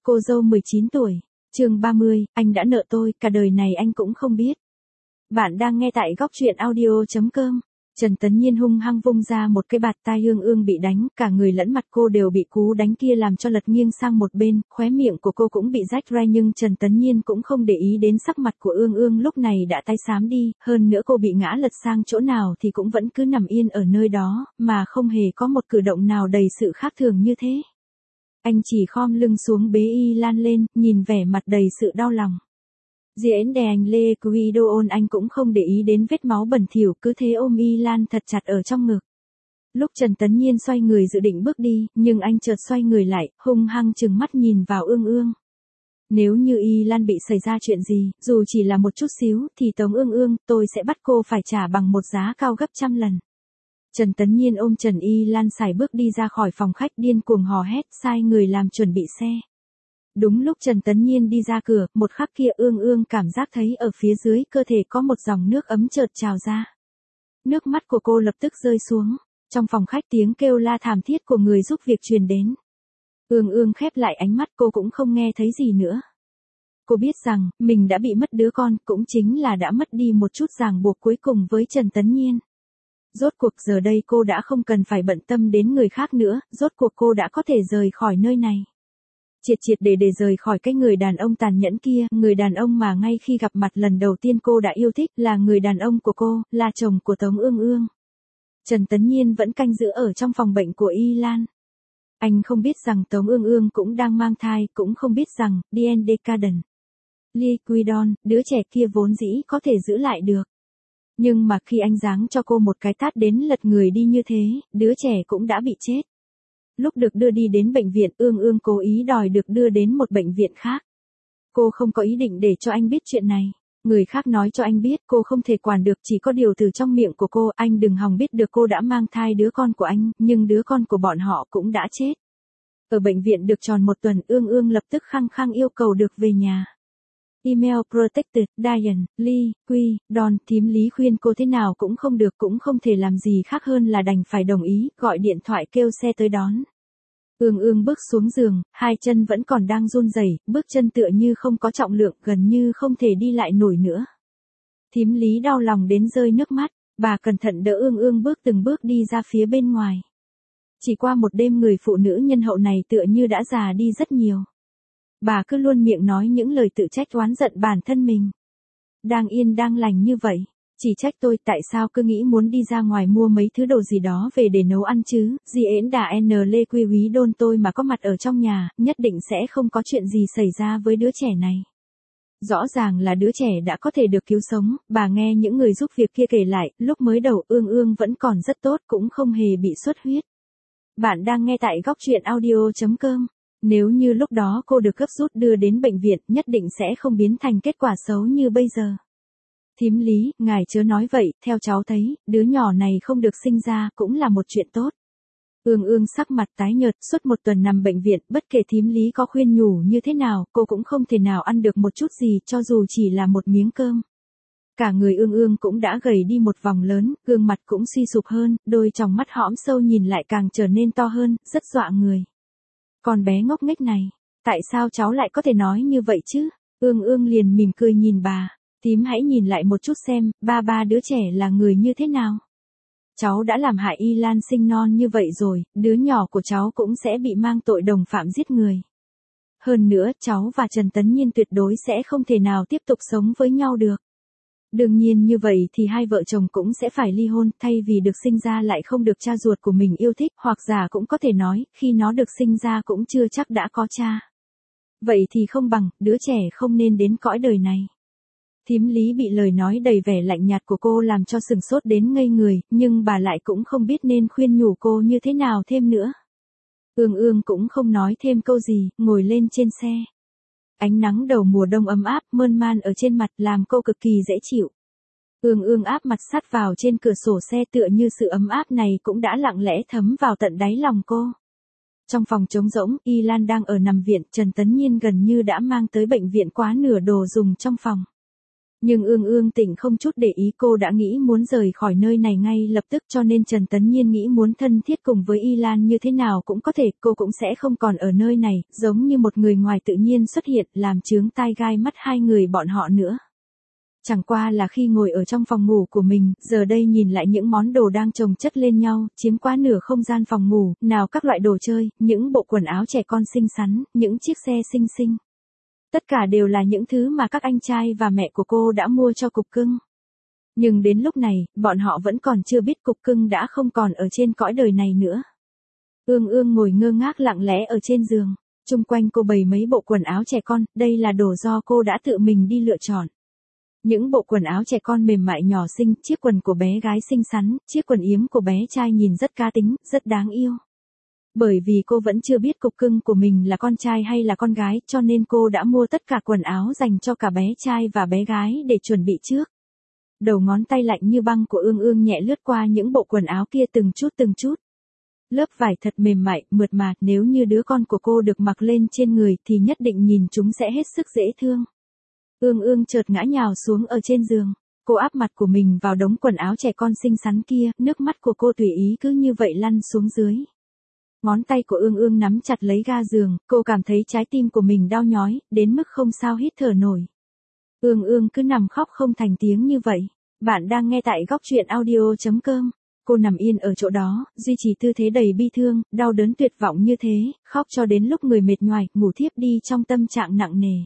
Cô dâu 19 tuổi. Chương 30, anh đã nợ tôi, cả đời này anh cũng không biết. Bạn đang nghe tại góc truyện audio.com. Trần Tấn Nhiên hung hăng vung ra một cái bạt tai Ương Ương bị đánh, cả người lẫn mặt cô đều bị cú đánh kia làm cho lật nghiêng sang một bên, khóe miệng của cô cũng bị rách ra, nhưng Trần Tấn Nhiên cũng không để ý đến sắc mặt của Ương Ương lúc này đã tái xám đi, hơn nữa cô bị ngã lật sang chỗ nào thì cũng vẫn cứ nằm yên ở nơi đó, mà không hề có một cử động nào đầy sự khác thường như thế. Anh chỉ khom lưng xuống bế Y Lan lên, nhìn vẻ mặt đầy sự đau lòng. Diễn đè anh Lê Quy Đô ôn anh cũng không để ý đến vết máu bẩn thỉu, cứ thế ôm Y Lan thật chặt ở trong ngực. Lúc Trần Tấn Nhiên xoay người dự định bước đi, nhưng anh chợt xoay người lại, hung hăng trừng mắt nhìn vào Ương Ương. Nếu như Y Lan bị xảy ra chuyện gì, dù chỉ là một chút xíu, thì Tống Ương Ương, tôi sẽ bắt cô phải trả bằng một giá cao gấp 100 lần. Trần Tấn Nhiên ôm Trần Y Lan sải bước đi ra khỏi phòng khách, điên cuồng hò hét, sai người làm chuẩn bị xe. Đúng lúc Trần Tấn Nhiên đi ra cửa, một khắc kia Ương Ương cảm giác thấy ở phía dưới cơ thể có một dòng nước ấm chợt trào ra. Nước mắt của cô lập tức rơi xuống. Trong phòng khách tiếng kêu la thảm thiết của người giúp việc truyền đến. Ương Ương khép lại ánh mắt, cô cũng không nghe thấy gì nữa. Cô biết rằng, mình đã bị mất đứa con, cũng chính là đã mất đi một chút ràng buộc cuối cùng với Trần Tấn Nhiên. Rốt cuộc giờ đây cô đã không cần phải bận tâm đến người khác nữa, rốt cuộc cô đã có thể rời khỏi nơi này. Triệt để rời khỏi cái người đàn ông tàn nhẫn kia, người đàn ông mà ngay khi gặp mặt lần đầu tiên cô đã yêu thích, là người đàn ông của cô, là chồng của Tống Ương Ương. Trần Tấn Nhiên vẫn canh giữ ở trong phòng bệnh của Y Lan. Anh không biết rằng Tống Ương Ương cũng đang mang thai, cũng không biết rằng, Dien Decadent, Liquidon, đứa trẻ kia vốn dĩ có thể giữ lại được. Nhưng mà khi anh giáng cho cô một cái tát đến lật người đi như thế, đứa trẻ cũng đã bị chết. Lúc được đưa đi đến bệnh viện, Ương Ương cố ý đòi được đưa đến một bệnh viện khác. Cô không có ý định để cho anh biết chuyện này. Người khác nói cho anh biết, cô không thể quản được, chỉ có điều từ trong miệng của cô, anh đừng hòng biết được cô đã mang thai đứa con của anh, nhưng đứa con của bọn họ cũng đã chết. Ở bệnh viện được tròn một tuần, Ương Ương lập tức khăng khăng yêu cầu được về nhà. Email protected, Diane, Lee, Quy, Don, thím Lý khuyên cô thế nào cũng không được, cũng không thể làm gì khác hơn là đành phải đồng ý, gọi điện thoại kêu xe tới đón. Ương Ương bước xuống giường, hai chân vẫn còn đang run rẩy, bước chân tựa như không có trọng lượng, gần như không thể đi lại nổi nữa. Thím Lý đau lòng đến rơi nước mắt, bà cẩn thận đỡ Ương Ương bước từng bước đi ra phía bên ngoài. Chỉ qua một đêm, người phụ nữ nhân hậu này tựa như đã già đi rất nhiều. Bà cứ luôn miệng nói những lời tự trách oán giận bản thân mình. Đang yên đang lành như vậy, chỉ trách tôi tại sao cứ nghĩ muốn đi ra ngoài mua mấy thứ đồ gì đó về để nấu ăn chứ, gì ễn đà n lê quy quý đôn tôi mà có mặt ở trong nhà, nhất định sẽ không có chuyện gì xảy ra với đứa trẻ này. Rõ ràng là đứa trẻ đã có thể được cứu sống, bà nghe những người giúp việc kia kể lại, lúc mới đầu Ương Ương vẫn còn rất tốt, cũng không hề bị xuất huyết. Bạn đang nghe tại góc truyện audio.com. Nếu như lúc đó cô được gấp rút đưa đến bệnh viện, nhất định sẽ không biến thành kết quả xấu như bây giờ. Thím Lý, ngài chớ nói vậy, theo cháu thấy, đứa nhỏ này không được sinh ra, cũng là một chuyện tốt. Ương Ương sắc mặt tái nhợt, suốt một tuần nằm bệnh viện, bất kể thím Lý có khuyên nhủ như thế nào, cô cũng không thể nào ăn được một chút gì, cho dù chỉ là một miếng cơm. Cả người Ương Ương cũng đã gầy đi một vòng lớn, gương mặt cũng suy sụp hơn, đôi tròng mắt hõm sâu nhìn lại càng trở nên to hơn, rất dọa người. Con bé ngốc nghếch này, tại sao cháu lại có thể nói như vậy chứ? Ương Ương liền mỉm cười nhìn bà, thím hãy nhìn lại một chút xem, ba đứa trẻ là người như thế nào. Cháu đã làm hại Y Lan sinh non như vậy rồi, đứa nhỏ của cháu cũng sẽ bị mang tội đồng phạm giết người. Hơn nữa, cháu và Trần Tấn Nhiên tuyệt đối sẽ không thể nào tiếp tục sống với nhau được. Đương nhiên như vậy thì hai vợ chồng cũng sẽ phải ly hôn, thay vì được sinh ra lại không được cha ruột của mình yêu thích, hoặc giả cũng có thể nói, khi nó được sinh ra cũng chưa chắc đã có cha. Vậy thì không bằng, đứa trẻ không nên đến cõi đời này. Thím Lý bị lời nói đầy vẻ lạnh nhạt của cô làm cho sừng sốt đến ngây người, nhưng bà lại cũng không biết nên khuyên nhủ cô như thế nào thêm nữa. Ương Ương cũng không nói thêm câu gì, ngồi lên trên xe. Ánh nắng đầu mùa đông ấm áp, mơn man ở trên mặt làm cô cực kỳ dễ chịu. Ương Ương áp mặt sát vào trên cửa sổ xe, tựa như sự ấm áp này cũng đã lặng lẽ thấm vào tận đáy lòng cô. Trong phòng trống rỗng, Y Lan đang ở nằm viện, Trần Tấn Nhiên gần như đã mang tới bệnh viện quá nửa đồ dùng trong phòng. Nhưng Ương Ương Tịnh không chút để ý, cô đã nghĩ muốn rời khỏi nơi này ngay lập tức, cho nên Trần Tấn Nhiên nghĩ muốn thân thiết cùng với Y Lan như thế nào cũng có thể, cô cũng sẽ không còn ở nơi này, giống như một người ngoài tự nhiên xuất hiện, làm chướng tai gai mắt hai người bọn họ nữa. Chẳng qua là khi ngồi ở trong phòng ngủ của mình, giờ đây nhìn lại những món đồ đang chồng chất lên nhau, chiếm quá nửa không gian phòng ngủ, nào các loại đồ chơi, những bộ quần áo trẻ con xinh xắn, những chiếc xe xinh xinh. Tất cả đều là những thứ mà các anh trai và mẹ của cô đã mua cho Cục Cưng. Nhưng đến lúc này, bọn họ vẫn còn chưa biết Cục Cưng đã không còn ở trên cõi đời này nữa. Ương Ương ngồi ngơ ngác lặng lẽ ở trên giường, chung quanh cô bày mấy bộ quần áo trẻ con, đây là đồ do cô đã tự mình đi lựa chọn. Những bộ quần áo trẻ con mềm mại nhỏ xinh, chiếc quần của bé gái xinh xắn, chiếc quần yếm của bé trai nhìn rất cá tính, rất đáng yêu. Bởi vì cô vẫn chưa biết Cục Cưng của mình là con trai hay là con gái, cho nên cô đã mua tất cả quần áo dành cho cả bé trai và bé gái để chuẩn bị trước. Đầu ngón tay lạnh như băng của Ương Ương nhẹ lướt qua những bộ quần áo kia từng chút từng chút. Lớp vải thật mềm mại, mượt mà, nếu như đứa con của cô được mặc lên trên người thì nhất định nhìn chúng sẽ hết sức dễ thương. Ương Ương chợt ngã nhào xuống ở trên giường, cô áp mặt của mình vào đống quần áo trẻ con xinh xắn kia, nước mắt của cô tùy ý cứ như vậy lăn xuống dưới. Ngón tay của Ương Ương nắm chặt lấy ga giường, cô cảm thấy trái tim của mình đau nhói, đến mức không sao hít thở nổi. Ương Ương cứ nằm khóc không thành tiếng như vậy. Bạn đang nghe tại góc truyện audio.com. Cô nằm yên ở chỗ đó, duy trì tư thế đầy bi thương, đau đớn tuyệt vọng như thế, khóc cho đến lúc người mệt nhoài, ngủ thiếp đi trong tâm trạng nặng nề.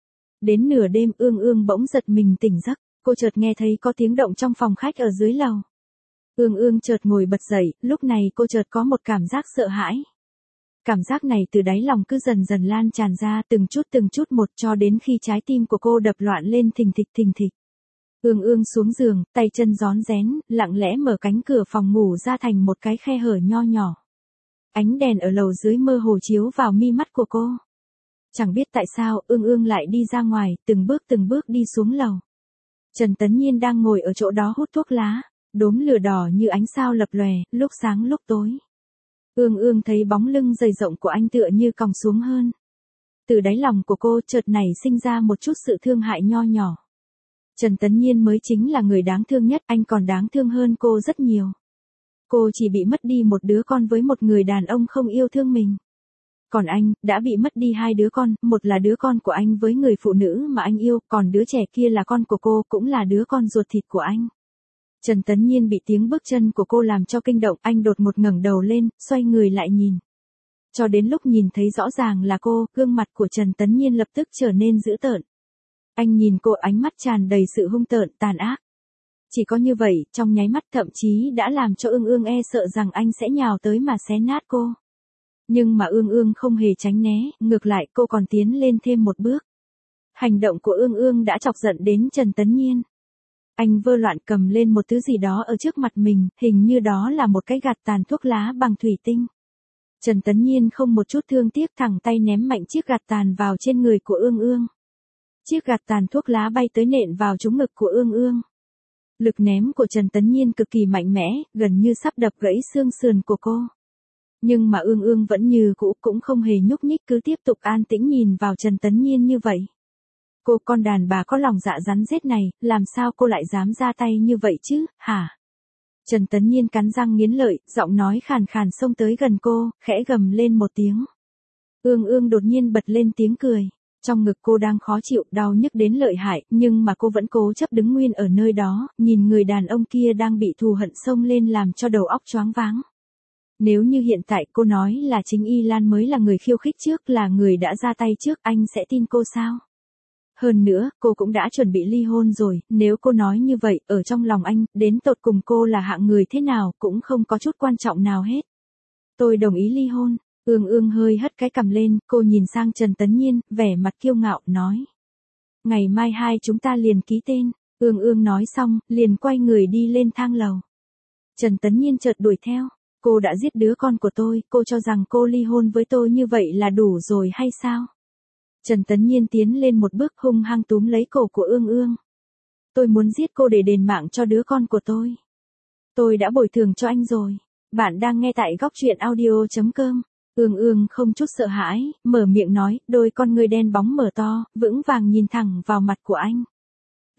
Đến nửa đêm Ương Ương bỗng giật mình tỉnh giấc, cô chợt nghe thấy có tiếng động trong phòng khách ở dưới lầu. Ương Ương chợt ngồi bật dậy, lúc này cô chợt có một cảm giác sợ hãi. Cảm giác này từ đáy lòng cứ dần dần lan tràn ra từng chút một cho đến khi trái tim của cô đập loạn lên thình thịch thình thịch. Ương Ương xuống giường, tay chân rón rén, lặng lẽ mở cánh cửa phòng ngủ ra thành một cái khe hở nho nhỏ. Ánh đèn ở lầu dưới mơ hồ chiếu vào mi mắt của cô. Chẳng biết tại sao Ương Ương lại đi ra ngoài, từng bước đi xuống lầu. Trần Tấn Nhiên đang ngồi ở chỗ đó hút thuốc lá, đốm lửa đỏ như ánh sao lập lòe, lúc sáng lúc tối. Ương Ương thấy bóng lưng dày rộng của anh tựa như còng xuống hơn. Từ đáy lòng của cô chợt nảy sinh ra một chút sự thương hại nho nhỏ. Trần Tấn Nhiên mới chính là người đáng thương nhất, anh còn đáng thương hơn cô rất nhiều. Cô chỉ bị mất đi một đứa con với một người đàn ông không yêu thương mình. Còn anh, đã bị mất đi hai đứa con, một là đứa con của anh với người phụ nữ mà anh yêu, còn đứa trẻ kia là con của cô, cũng là đứa con ruột thịt của anh. Trần Tấn Nhiên bị tiếng bước chân của cô làm cho kinh động, anh đột ngột ngẩng đầu lên, xoay người lại nhìn. Cho đến lúc nhìn thấy rõ ràng là cô, gương mặt của Trần Tấn Nhiên lập tức trở nên dữ tợn. Anh nhìn cô, ánh mắt tràn đầy sự hung tợn, tàn ác. Chỉ có như vậy, trong nháy mắt thậm chí đã làm cho Ương Ương e sợ rằng anh sẽ nhào tới mà xé nát cô. Nhưng mà Ương Ương không hề tránh né, ngược lại cô còn tiến lên thêm một bước. Hành động của Ương Ương đã chọc giận đến Trần Tấn Nhiên. Anh vơ loạn cầm lên một thứ gì đó ở trước mặt mình, hình như đó là một cái gạt tàn thuốc lá bằng thủy tinh. Trần Tấn Nhiên không một chút thương tiếc thẳng tay ném mạnh chiếc gạt tàn vào trên người của Ương Ương. Chiếc gạt tàn thuốc lá bay tới nện vào trúng ngực của Ương Ương. Lực ném của Trần Tấn Nhiên cực kỳ mạnh mẽ, gần như sắp đập gãy xương sườn của cô. Nhưng mà Ương Ương vẫn như cũ, cũng không hề nhúc nhích, cứ tiếp tục an tĩnh nhìn vào Trần Tấn Nhiên như vậy. Cô con đàn bà có lòng dạ rắn rết này, làm sao cô lại dám ra tay như vậy chứ, hả? Trần Tấn Nhiên cắn răng nghiến lợi, giọng nói khàn khàn xông tới gần cô, khẽ gầm lên một tiếng. Ương Ương đột nhiên bật lên tiếng cười. Trong ngực cô đang khó chịu, đau nhức đến lợi hại, nhưng mà cô vẫn cố chấp đứng nguyên ở nơi đó, nhìn người đàn ông kia đang bị thù hận xông lên làm cho đầu óc choáng váng. Nếu như hiện tại cô nói là chính Y Lan mới là người khiêu khích trước, là người đã ra tay trước, anh sẽ tin cô sao? Hơn nữa, cô cũng đã chuẩn bị ly hôn rồi, nếu cô nói như vậy, ở trong lòng anh, đến tột cùng cô là hạng người thế nào, cũng không có chút quan trọng nào hết. Tôi đồng ý ly hôn. Ương Ương hơi hất cái cằm lên, cô nhìn sang Trần Tấn Nhiên, vẻ mặt kiêu ngạo, nói. Ngày mai hai chúng ta liền ký tên. Ương Ương nói xong, liền quay người đi lên thang lầu. Trần Tấn Nhiên chợt đuổi theo. Cô đã giết đứa con của tôi, cô cho rằng cô ly hôn với tôi như vậy là đủ rồi hay sao? Trần Tấn Nhiên tiến lên một bước hung hăng túm lấy cổ của Ương Ương. Tôi muốn giết cô để đền mạng cho đứa con của tôi. Tôi đã bồi thường cho anh rồi. Bạn đang nghe tại góc truyện audio.com. Ương Ương không chút sợ hãi, mở miệng nói, đôi con ngươi đen bóng mở to, vững vàng nhìn thẳng vào mặt của anh.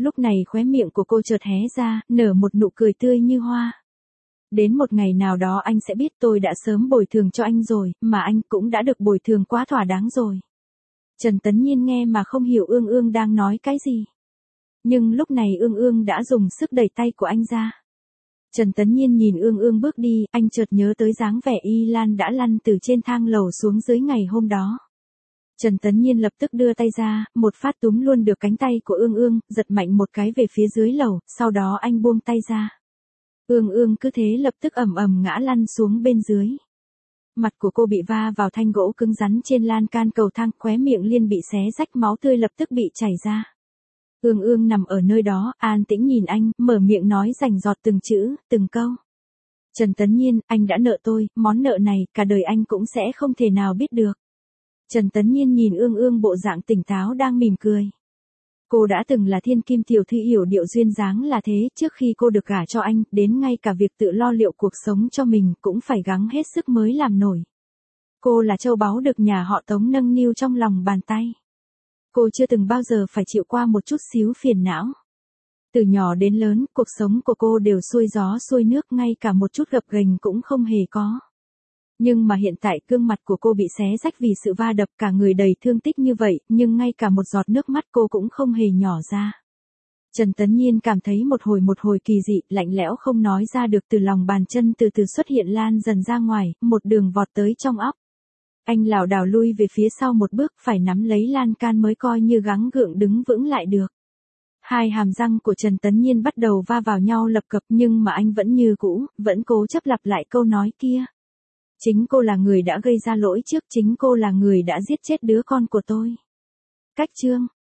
Lúc này khóe miệng của cô chợt hé ra, nở một nụ cười tươi như hoa. Đến một ngày nào đó anh sẽ biết tôi đã sớm bồi thường cho anh rồi, mà anh cũng đã được bồi thường quá thỏa đáng rồi. Trần Tấn Nhiên nghe mà không hiểu Ương Ương đang nói cái gì. Nhưng lúc này Ương Ương đã dùng sức đẩy tay của anh ra. Trần Tấn Nhiên nhìn Ương Ương bước đi, anh chợt nhớ tới dáng vẻ Y Lan đã lăn từ trên thang lầu xuống dưới ngày hôm đó. Trần Tấn Nhiên lập tức đưa tay ra, một phát túm luôn được cánh tay của Ương Ương, giật mạnh một cái về phía dưới lầu, sau đó anh buông tay ra. Ương Ương cứ thế lập tức ầm ầm ngã lăn xuống bên dưới. Mặt của cô bị va vào thanh gỗ cứng rắn trên lan can cầu thang, khóe miệng liên bị xé rách, máu tươi lập tức bị chảy ra. Ương Ương nằm ở nơi đó, an tĩnh nhìn anh, mở miệng nói rành rọt từng chữ, từng câu. Trần Tấn Nhiên, anh đã nợ tôi, món nợ này, cả đời anh cũng sẽ không thể nào biết được. Trần Tấn Nhiên nhìn Ương Ương bộ dạng tỉnh táo đang mỉm cười. Cô đã từng là thiên kim tiểu thư yểu điệu duyên dáng là thế, trước khi cô được gả cho anh, đến ngay cả việc tự lo liệu cuộc sống cho mình cũng phải gắng hết sức mới làm nổi. Cô là châu báu được nhà họ Tống nâng niu trong lòng bàn tay. Cô chưa từng bao giờ phải chịu qua một chút xíu phiền não. Từ nhỏ đến lớn, cuộc sống của cô đều xuôi gió xuôi nước, ngay cả một chút gập ghềnh cũng không hề có. Nhưng mà hiện tại gương mặt của cô bị xé rách vì sự va đập, cả người đầy thương tích như vậy, nhưng ngay cả một giọt nước mắt cô cũng không hề nhỏ ra. Trần Tấn Nhiên cảm thấy một hồi kỳ dị, lạnh lẽo không nói ra được, từ lòng bàn chân từ từ xuất hiện lan dần ra ngoài, một đường vọt tới trong óc. Anh lảo đảo lui về phía sau một bước, phải nắm lấy lan can mới coi như gắng gượng đứng vững lại được. Hai hàm răng của Trần Tấn Nhiên bắt đầu va vào nhau lập cập, nhưng mà anh vẫn như cũ, vẫn cố chấp lặp lại câu nói kia. Chính cô là người đã gây ra lỗi trước, chính cô là người đã giết chết đứa con của tôi. Cách chương